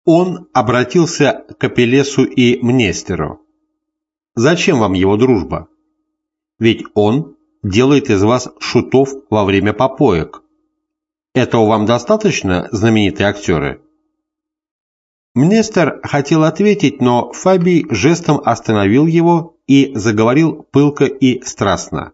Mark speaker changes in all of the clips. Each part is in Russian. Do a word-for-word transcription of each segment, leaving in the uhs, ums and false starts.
Speaker 1: Он обратился к Апеллесу и Мнестеру. «Зачем вам его дружба? Ведь он делает из вас шутов во время попоек. Этого вам достаточно, знаменитые актеры?» Мнестер хотел ответить, но Фабий жестом остановил его и заговорил пылко и страстно.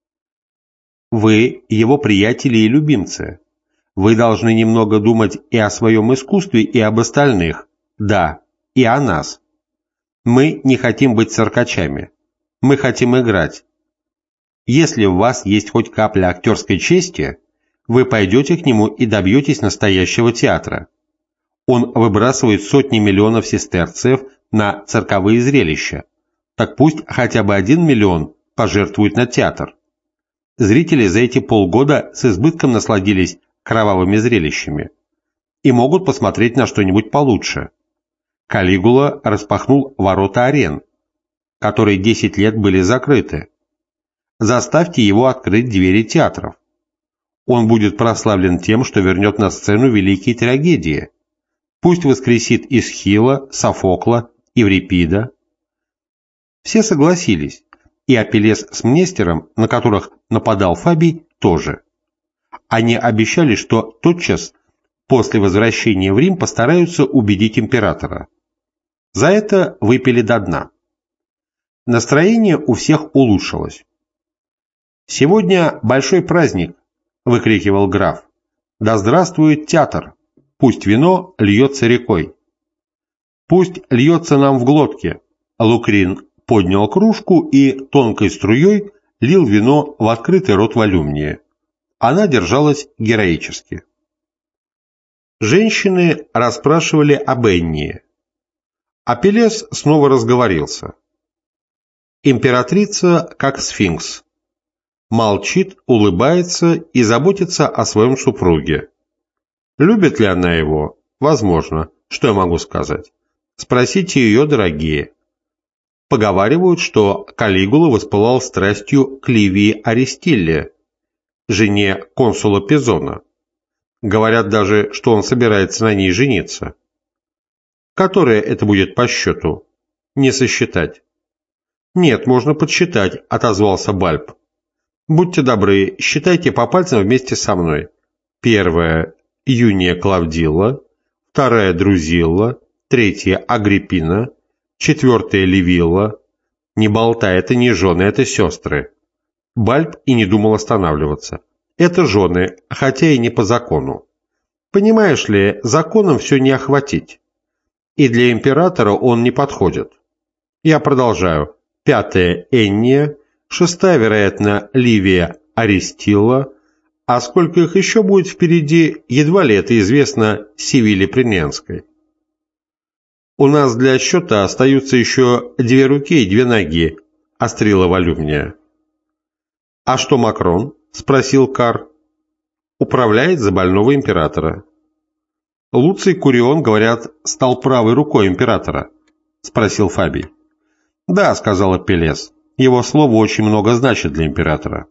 Speaker 1: «Вы его приятели и любимцы. Вы должны немного думать и о своем искусстве, и об остальных. Да, и о нас. Мы не хотим быть циркачами. Мы хотим играть. Если у вас есть хоть капля актерской чести, вы пойдете к нему и добьетесь настоящего театра. Он выбрасывает сотни миллионов сестерциев на цирковые зрелища. Так пусть хотя бы один миллион пожертвует на театр. Зрители за эти полгода с избытком насладились кровавыми зрелищами и могут посмотреть на что-нибудь получше. Калигула распахнул ворота арен, которые десять лет были закрыты. Заставьте его открыть двери театров. Он будет прославлен тем, что вернет на сцену великие трагедии. Пусть воскресит Эсхила, Софокла, Еврипида. Все согласились, и Апеллес с Мнестером, на которых нападал Фабий, тоже. Они обещали, что тотчас после возвращения в Рим постараются убедить императора. За это выпили до дна. Настроение у всех улучшилось. «Сегодня большой праздник», — выкрикивал граф. «Да здравствует театр! Пусть вино льется рекой!» «Пусть льется нам в глотке!» Лукрин поднял кружку и тонкой струей лил вино в открытый рот Волюмнии. Она держалась героически. Женщины расспрашивали об Эннии. Апеллес снова разговорился. Императрица, как сфинкс. Молчит, улыбается и заботится о своем супруге. Любит ли она его? Возможно. Что я могу сказать? Спросите ее, дорогие. Поговаривают, что Калигула воспылал страстью к Ливии Аристилле, жене консула Пизона. Говорят даже, что он собирается на ней жениться. Которое это будет по счету? Не сосчитать. Нет, можно подсчитать, отозвался Бальб. Будьте добры, считайте по пальцам вместе со мной. Первая – Юния Клавдилла, вторая – Друзилла, третья – Агриппина, четвертая – Ливилла. Не болтай, это не жены, это сестры. Бальб и не думал останавливаться. Это жены, хотя и не по закону. Понимаешь ли, законом все не охватить. И для императора он не подходит. Я продолжаю. Пятая – Энния, шестая, вероятно, Ливия Аристилла, а сколько их еще будет впереди, едва ли это известно Севиле Приненской. У нас для счета остаются еще две руки и две ноги, острила Волюмния. А что Макрон? Спросил Кар. Управляет за больного императора. Луций Курион, говорят, стал правой рукой императора, спросил Фабий. Да, сказал Апеллес, его слово очень много значит для императора.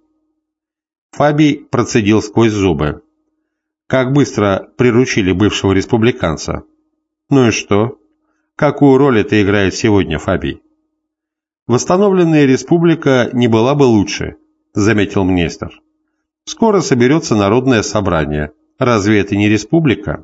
Speaker 1: Фабий процедил сквозь зубы. Как быстро приручили бывшего республиканца. Ну и что? Какую роль это играет сегодня, Фабий? Восстановленная республика не была бы лучше, заметил Мнестер. Скоро соберется народное собрание. Разве это не республика?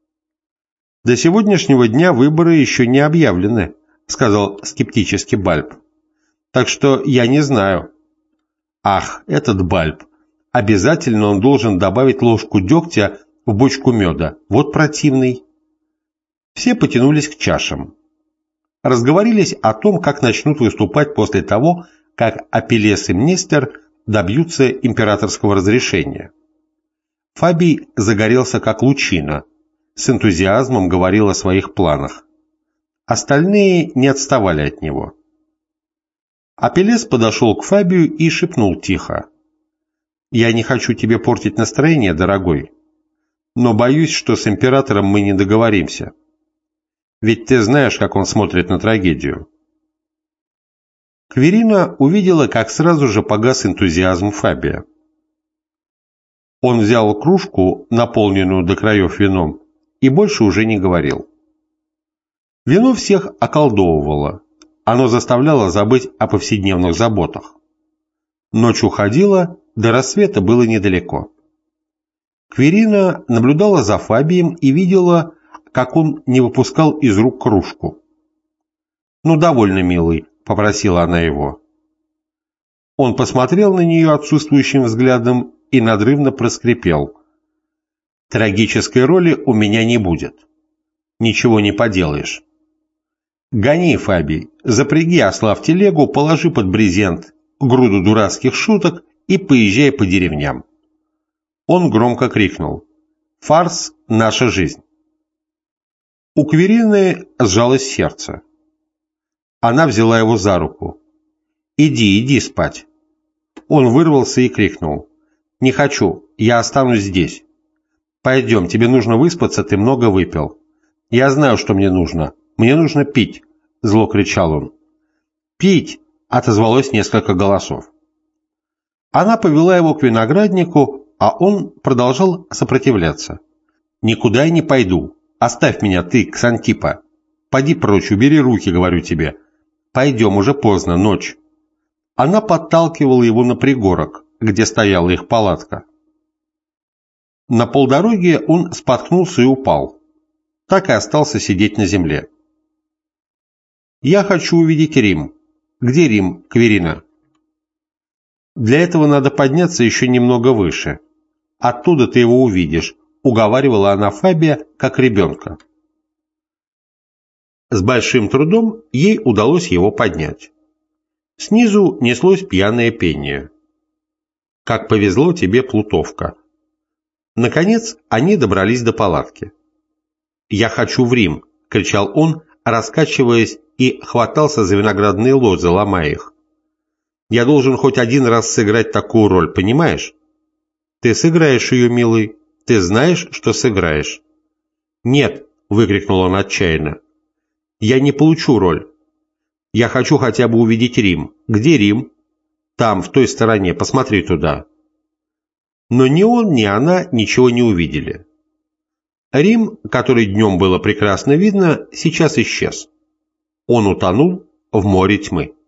Speaker 1: До сегодняшнего дня выборы еще не объявлены, сказал скептически Бальб. Так что я не знаю. Ах, этот Бальб. Обязательно он должен добавить ложку дегтя в бочку меда. Вот противный. Все потянулись к чашам. Разговорились о том, как начнут выступать после того, как Апеллес и Мнестер добьются императорского разрешения. Фабий загорелся как лучина, с энтузиазмом говорил о своих планах. Остальные не отставали от него. Апеллес подошел к Фабию и шепнул тихо. «Я не хочу тебе портить настроение, дорогой, но боюсь, что с императором мы не договоримся. Ведь ты знаешь, как он смотрит на трагедию». Кверина увидела, как сразу же погас энтузиазм Фабия. Он взял кружку, наполненную до краев вином, и больше уже не говорил. Вино всех околдовывало, оно заставляло забыть о повседневных заботах. Ночь уходила, до рассвета было недалеко. Кверина наблюдала за Фабием и видела, как он не выпускал из рук кружку. «Ну, довольно, милый», — попросила она его. Он посмотрел на нее отсутствующим взглядом и надрывно проскрипел: «Трагической роли у меня не будет. Ничего не поделаешь. Гони, Фабий, запряги осла в телегу, положи под брезент груду дурацких шуток и поезжай по деревням». Он громко крикнул: «Фарс – наша жизнь». У Кверины сжалось сердце. Она взяла его за руку. «Иди, иди спать». Он вырвался и крикнул: «Не хочу, я останусь здесь. Пойдем, тебе нужно выспаться, ты много выпил». «Я знаю, что мне нужно. Мне нужно пить», – зло кричал он. «Пить!» – отозвалось несколько голосов. Она повела его к винограднику, а он продолжал сопротивляться. «Никуда я не пойду. Оставь меня, ты, Ксантипа. Поди прочь, убери руки, говорю тебе. Пойдем, уже поздно, ночь». Она подталкивала его на пригорок, где стояла их палатка. На полдороге он споткнулся и упал. Так и остался сидеть на земле. «Я хочу увидеть Рим. Где Рим, Кверина?» «Для этого надо подняться еще немного выше. Оттуда ты его увидишь», — уговаривала она Фабия, как ребенка. С большим трудом ей удалось его поднять. Снизу неслось пьяное пение. «Как повезло тебе, Плутовка». Наконец они добрались до палатки. «Я хочу в Рим», — кричал он, раскачиваясь, и хватался за виноградные лозы, ломая их. «Я должен хоть один раз сыграть такую роль, понимаешь?» «Ты сыграешь ее, милый. Ты знаешь, что сыграешь». «Нет», — выкрикнул он отчаянно. «Я не получу роль. Я хочу хотя бы увидеть Рим. Где Рим?» «Там, в той стороне. Посмотри туда». Но ни он, ни она ничего не увидели. Рим, который днем было прекрасно видно, сейчас исчез. Он утонул в море тьмы.